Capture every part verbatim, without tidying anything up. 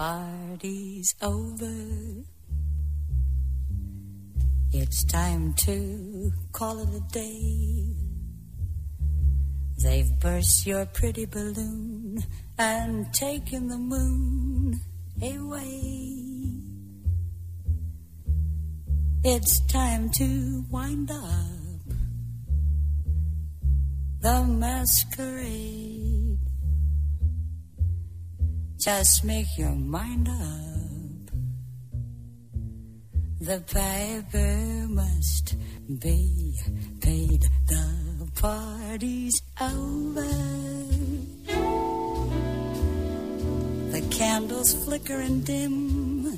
party's over. It's time to call it a day. They've burst your pretty balloon and taken the moon away. It's time to wind up the masquerade. Just make your mind up. The piper must be paid. The party's over. The candles flicker and dim.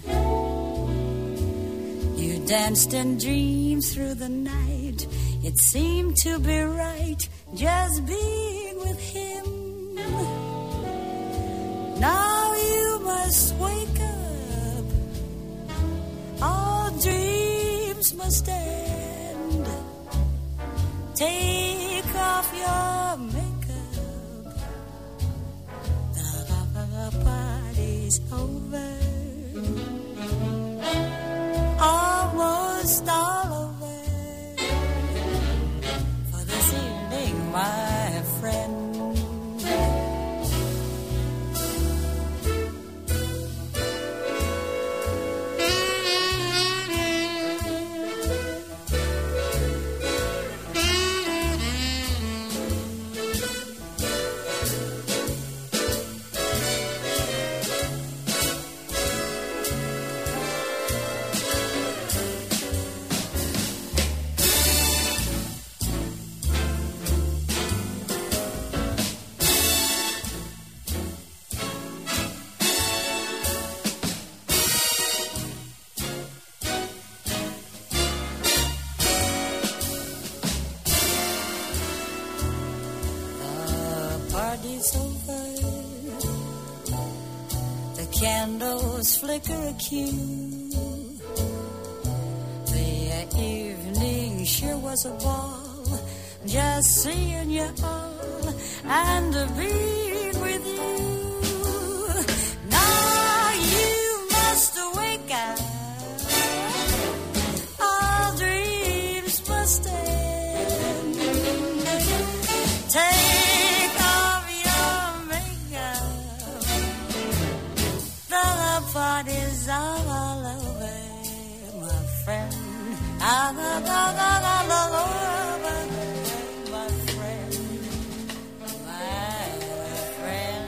You danced in dreams through the night. It seemed to be right just being with him. Now you must wake up. All dreams must end. Take off your makeup. The party's over. Almost all over for this evening, my friend. Candles flicker a cue. The evening sure was a ball, just seeing you all and being with you. Now you must wake up. All dreams must end. Take party's all over, my friend. All over, my friend, my friend.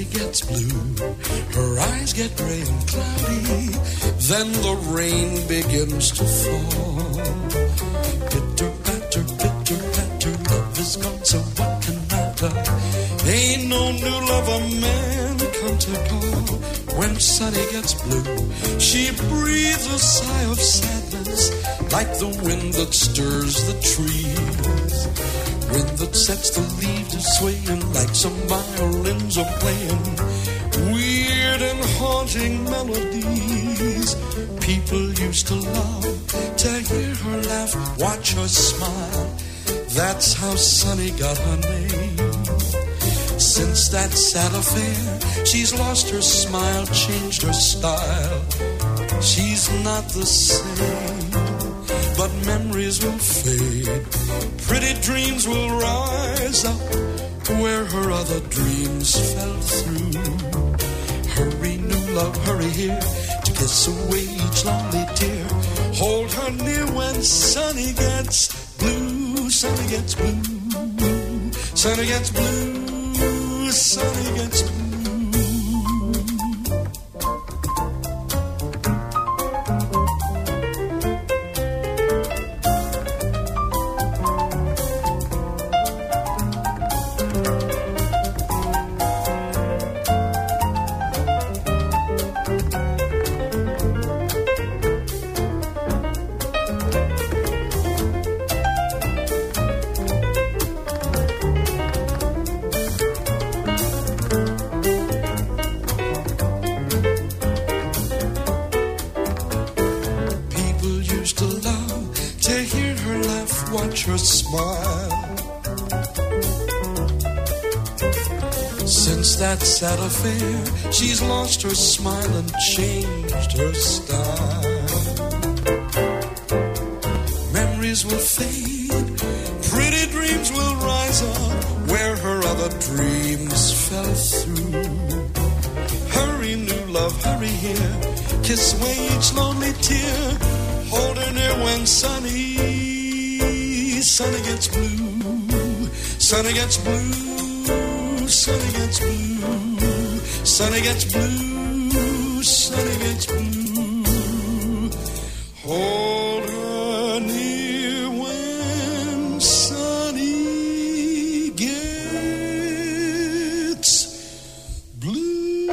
Sunny gets blue, her eyes get gray and cloudy, then the rain begins to fall. Pitter patter, pitter patter, love is gone, so what can matter? Ain't no new love a man come to call. When Sunny gets blue, she breathes a sigh of sadness, like the wind that stirs the trees, wind that sets the leaves swaying, like some violins are playing weird and haunting melodies. People used to love to hear her laugh, watch her smile. That's how Sunny got her name. Since that sad affair, she's lost her smile, changed her style. She's not the same, but memories will fade. Pretty dreams will rise up where her other dreams fell through. Hurry, new love, hurry here to kiss away each lonely tear. Hold her near when Sunny gets blue. Sunny gets blue. Sunny gets blue. Sunny gets blue. That sad affair, she's lost her smile and changed her style. Memories will fade, pretty dreams will rise up where her other dreams fell through. Hurry, new love, hurry here, kiss away each lonely tear. Hold her near when Sunny, Sunny gets blue. Sunny gets blue. Sunny gets blue, Sunny gets blue, Sunny gets blue. Hold her near when Sunny gets blue.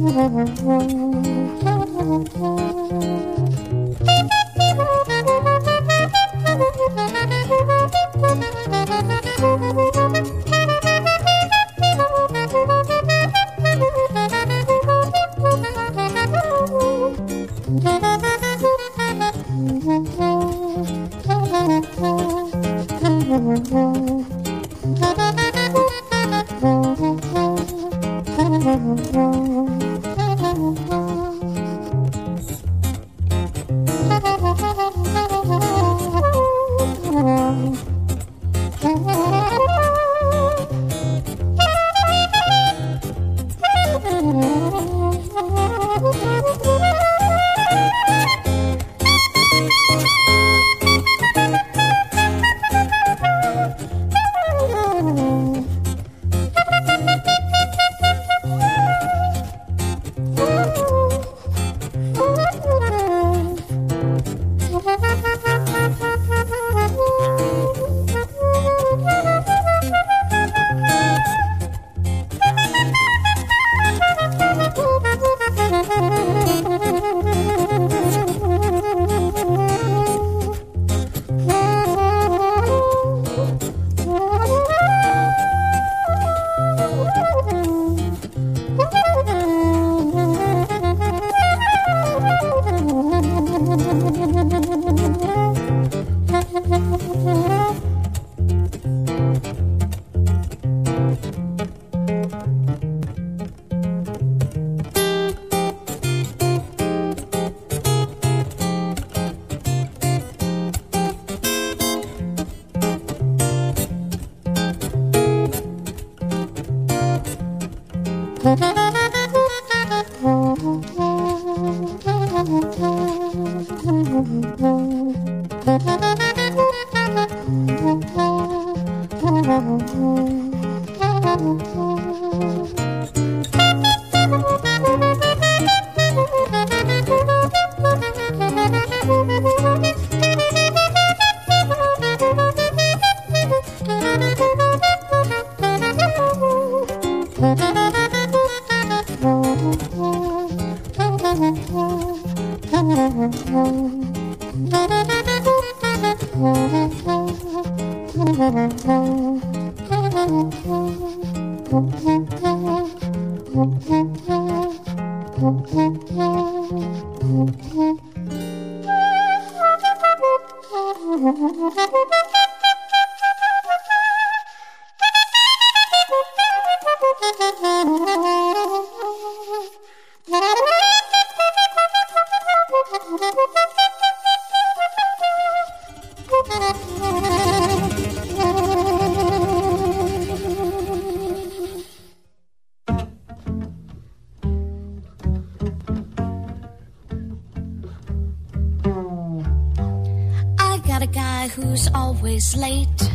Late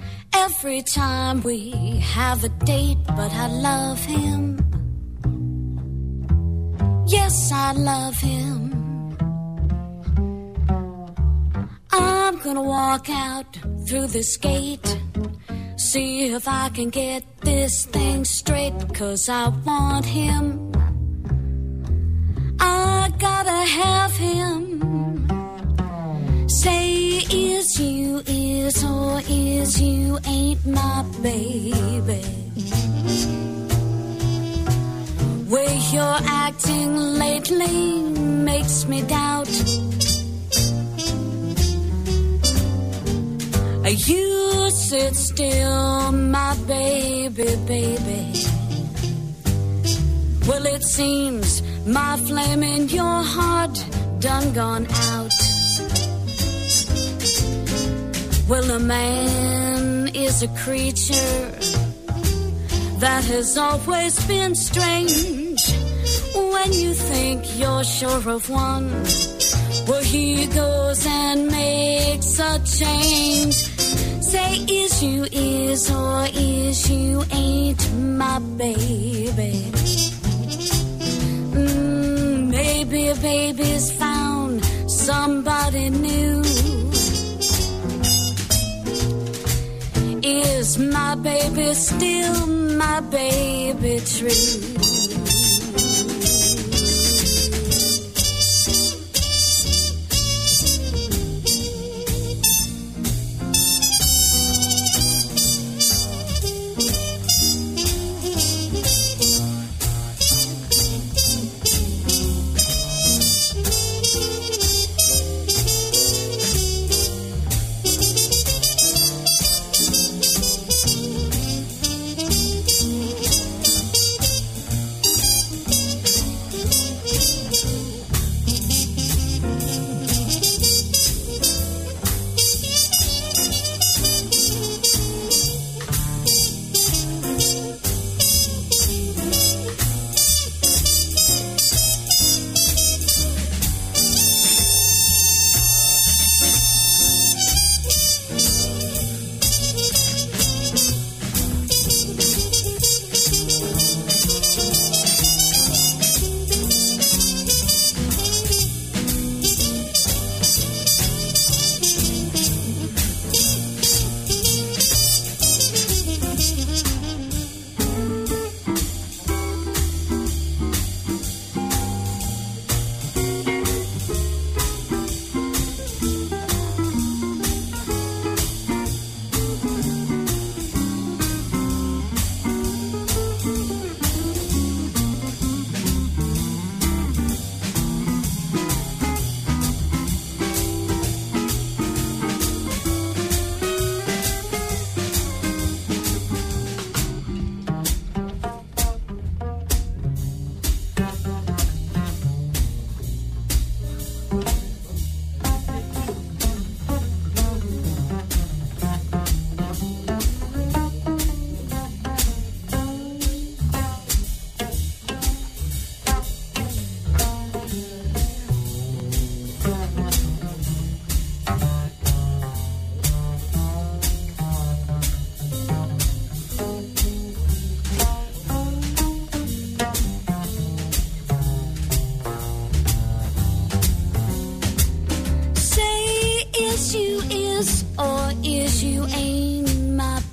every time we have a date, but I love him. Yes, I love him. I'm gonna walk out through this gate, see if I can get this thing straight, 'cause I want him. I gotta have him. Say is you is or is you ain't my baby. Way you're acting lately makes me doubt. You sit still, my baby, baby. Well, it seems my flame in your heart done gone out. Well, a man is a creature that has always been strange. When you think you're sure of one, well, he goes and makes a change. Say is you is or is you ain't my baby. Mm, maybe a baby's found somebody new. Is my baby still my baby true?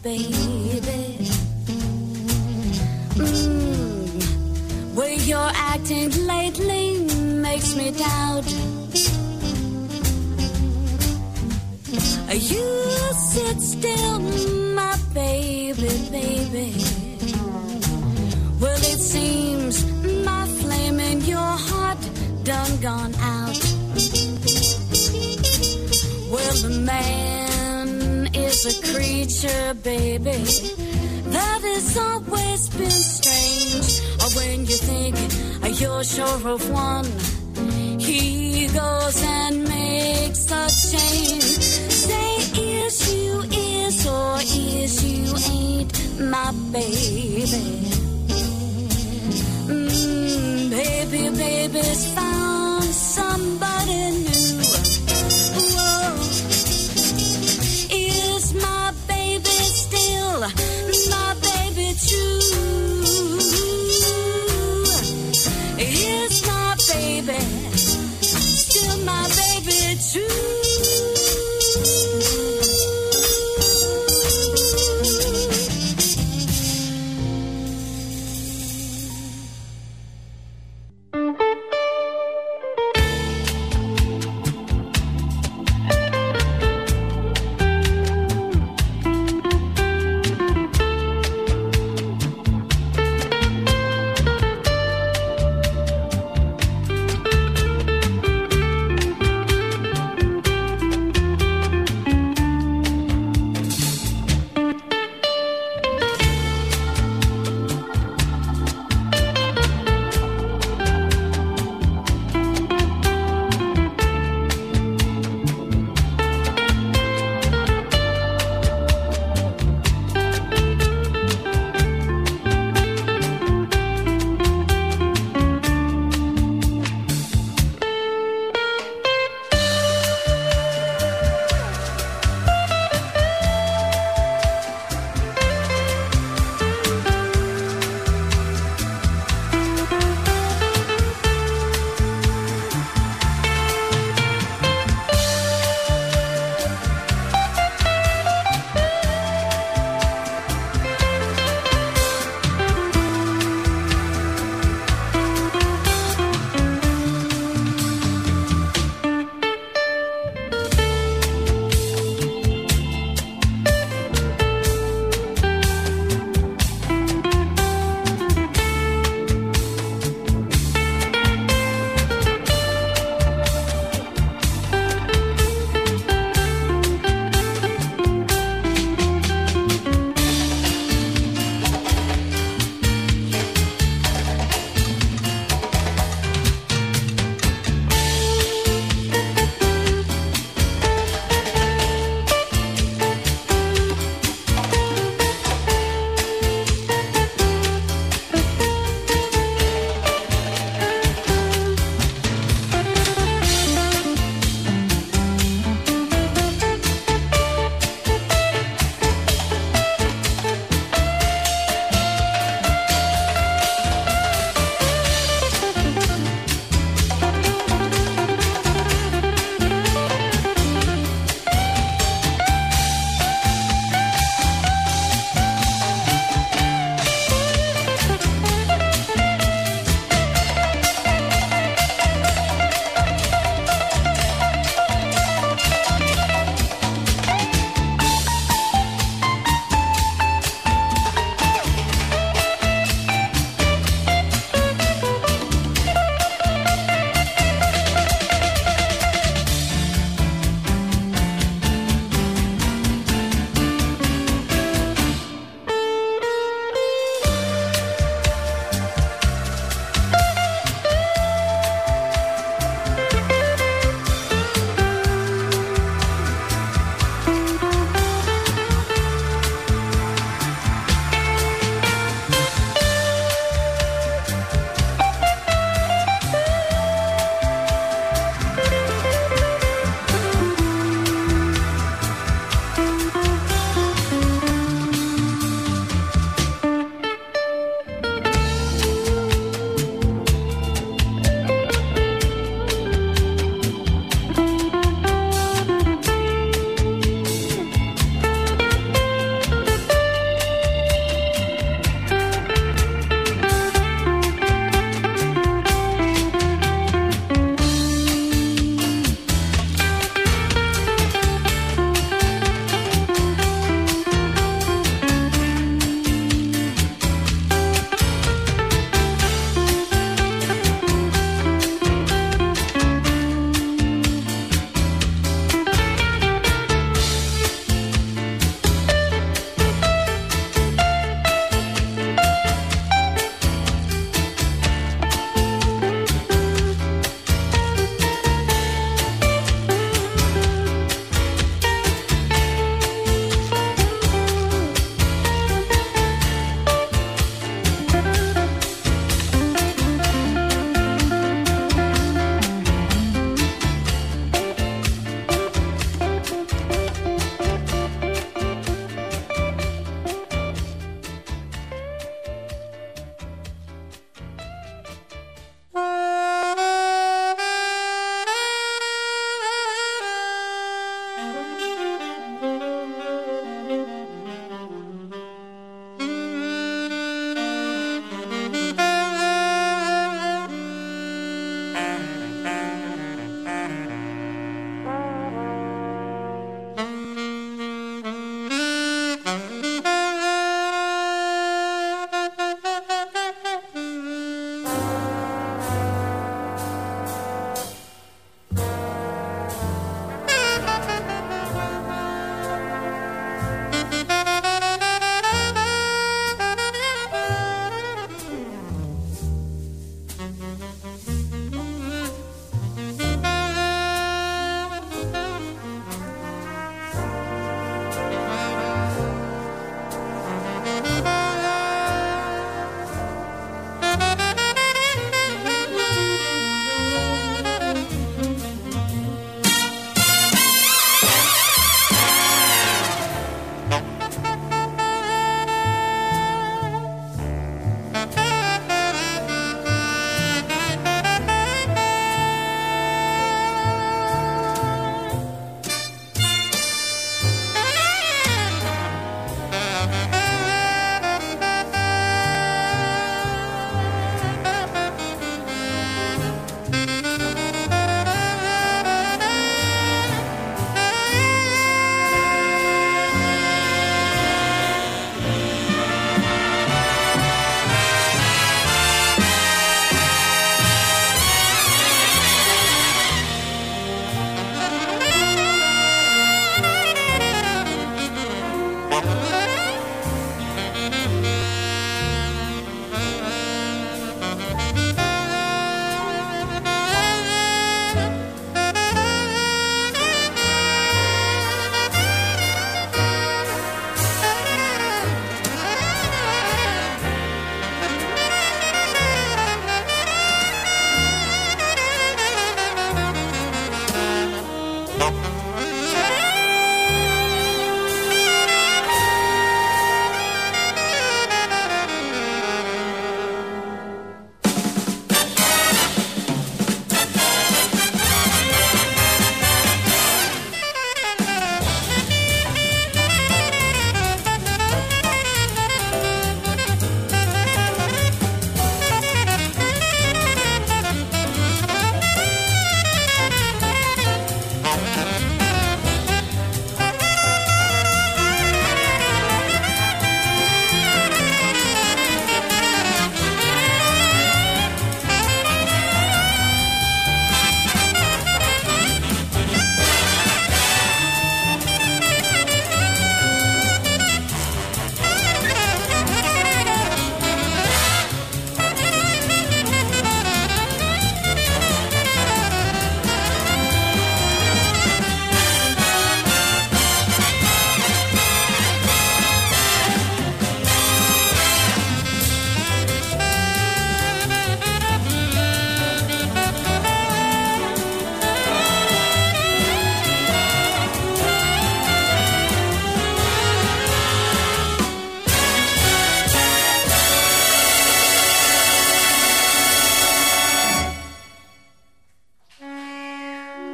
baby. Mm, way you're acting lately makes me doubt. You sit still, my baby, baby. Well, it seems my flame in your heart done gone out. Well, the man is a creature, baby, that has always been strange. Or when you think you're sure of one, he goes and makes a change. Say is you is or is you ain't my baby. Mm, baby, baby's found somebody new. Whoa. Is my baby still my baby true? Is my baby still my baby true?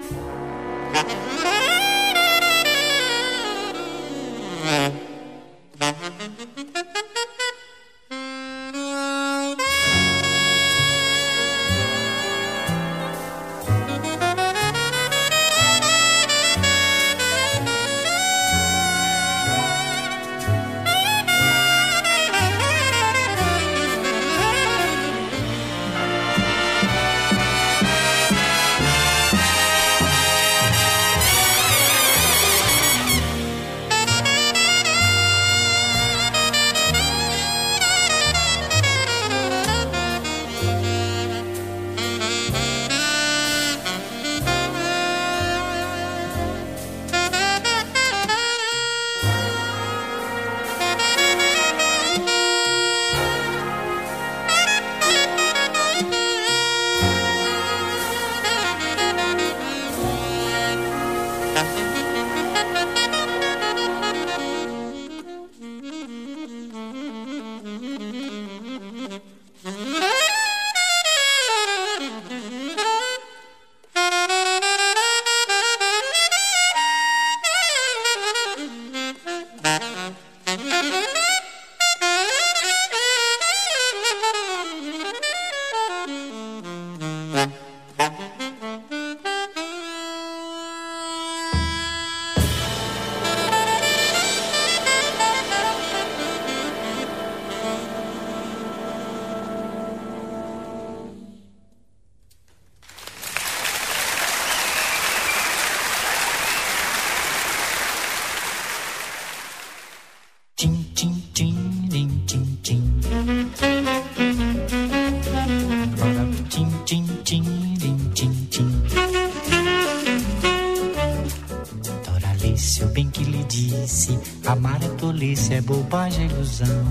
É bobagem, é ilusão.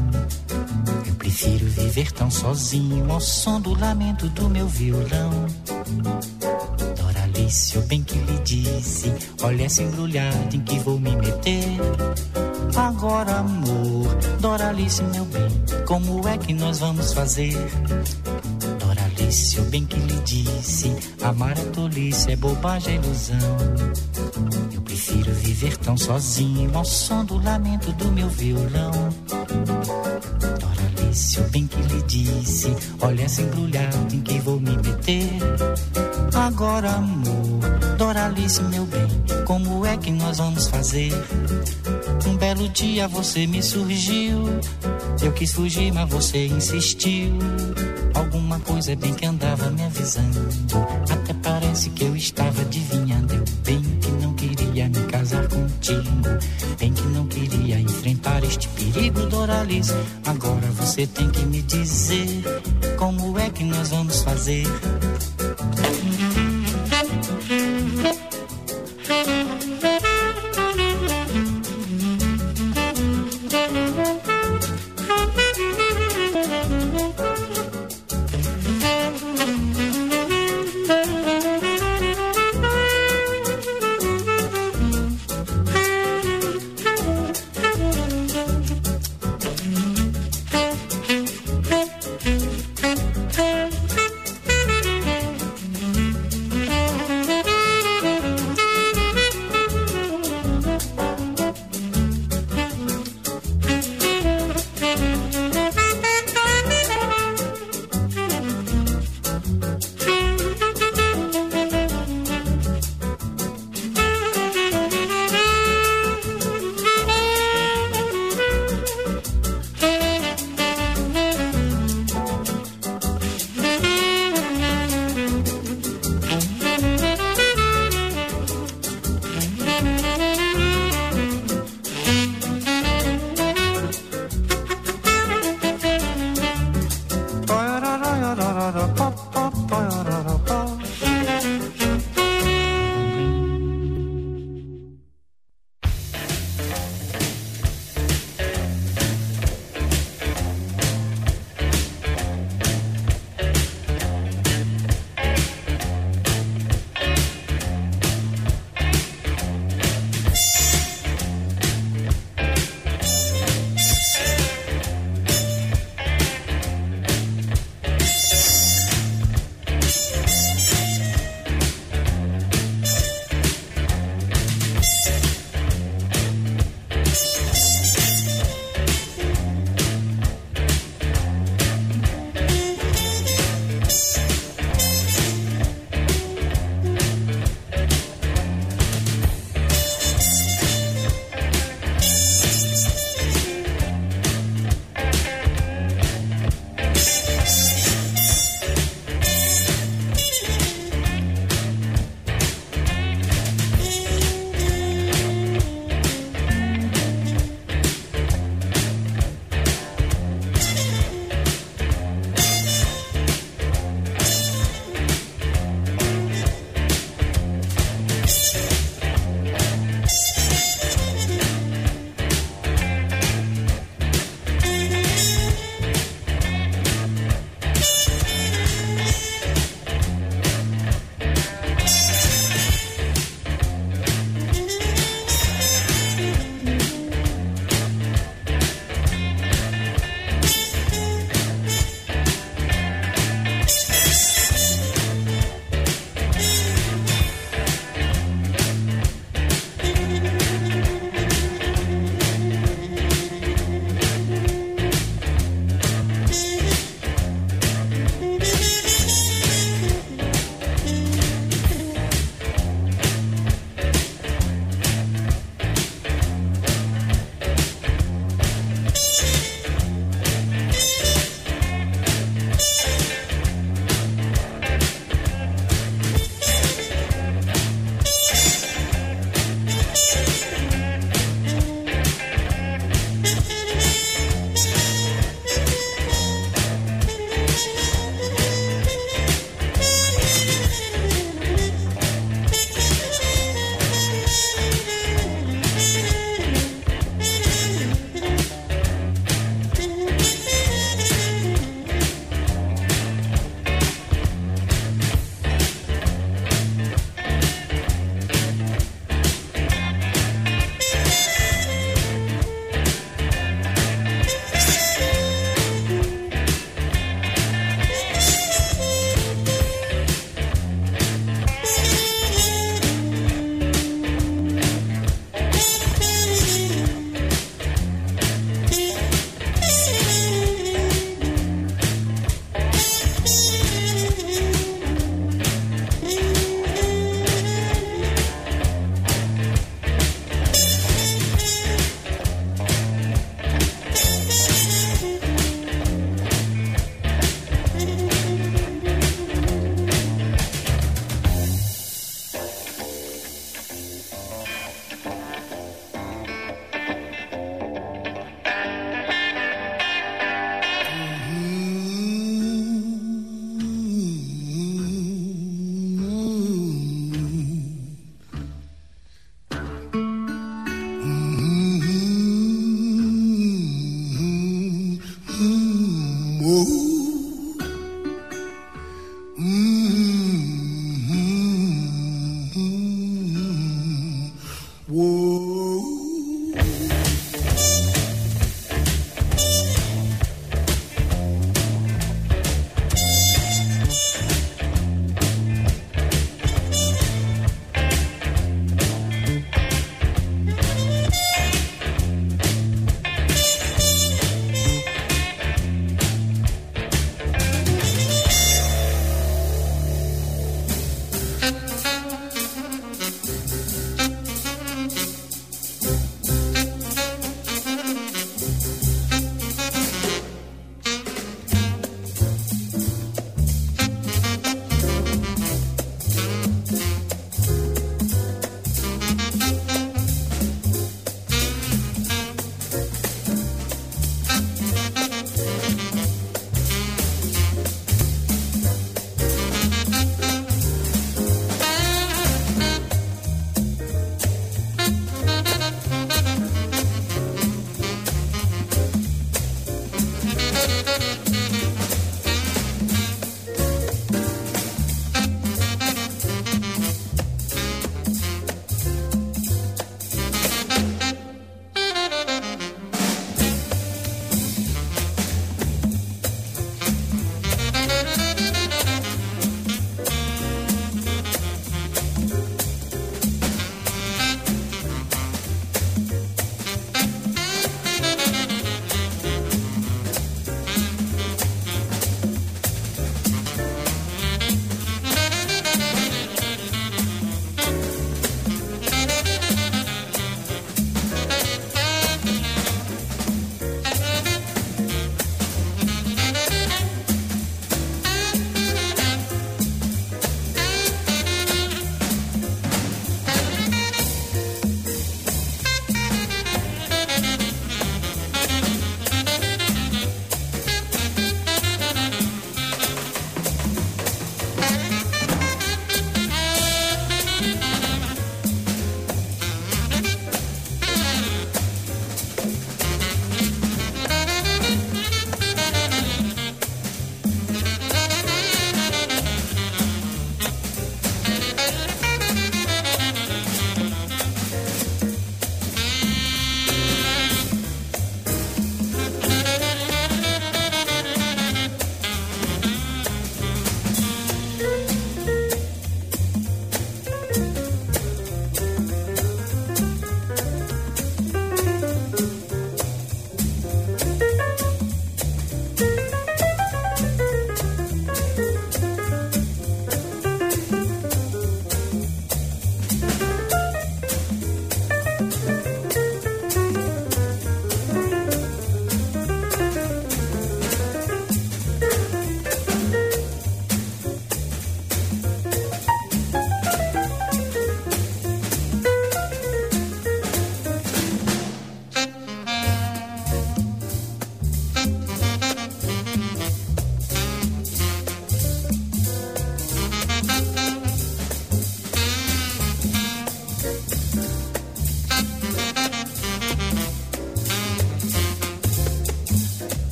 Eu prefiro viver tão sozinho ao som do lamento do meu violão. Doralice, eu bem que lhe disse, olha essa embrulhada em que vou me meter. Agora, amor, Doralice, meu bem, como é que nós vamos fazer? Doralice, eu bem que lhe disse, amar é tolice, é bobagem, é ilusão. Eu prefiro viver tão sozinho ao som do lamento do meu violão. Doralice, eu bem que lhe disse, olha essa embrulhada em que vou me meter. Agora, amor, Doralice, meu bem, como é que nós vamos fazer? Um belo dia você me surgiu, eu quis fugir, mas você insistiu. Alguma coisa bem que andava me avisando, até parece que eu estava adivinhando. Eu bem que não queria me casar contigo, bem que não queria enfrentar este perigo, Doralice. Agora você tem que me dizer como é que nós vamos fazer.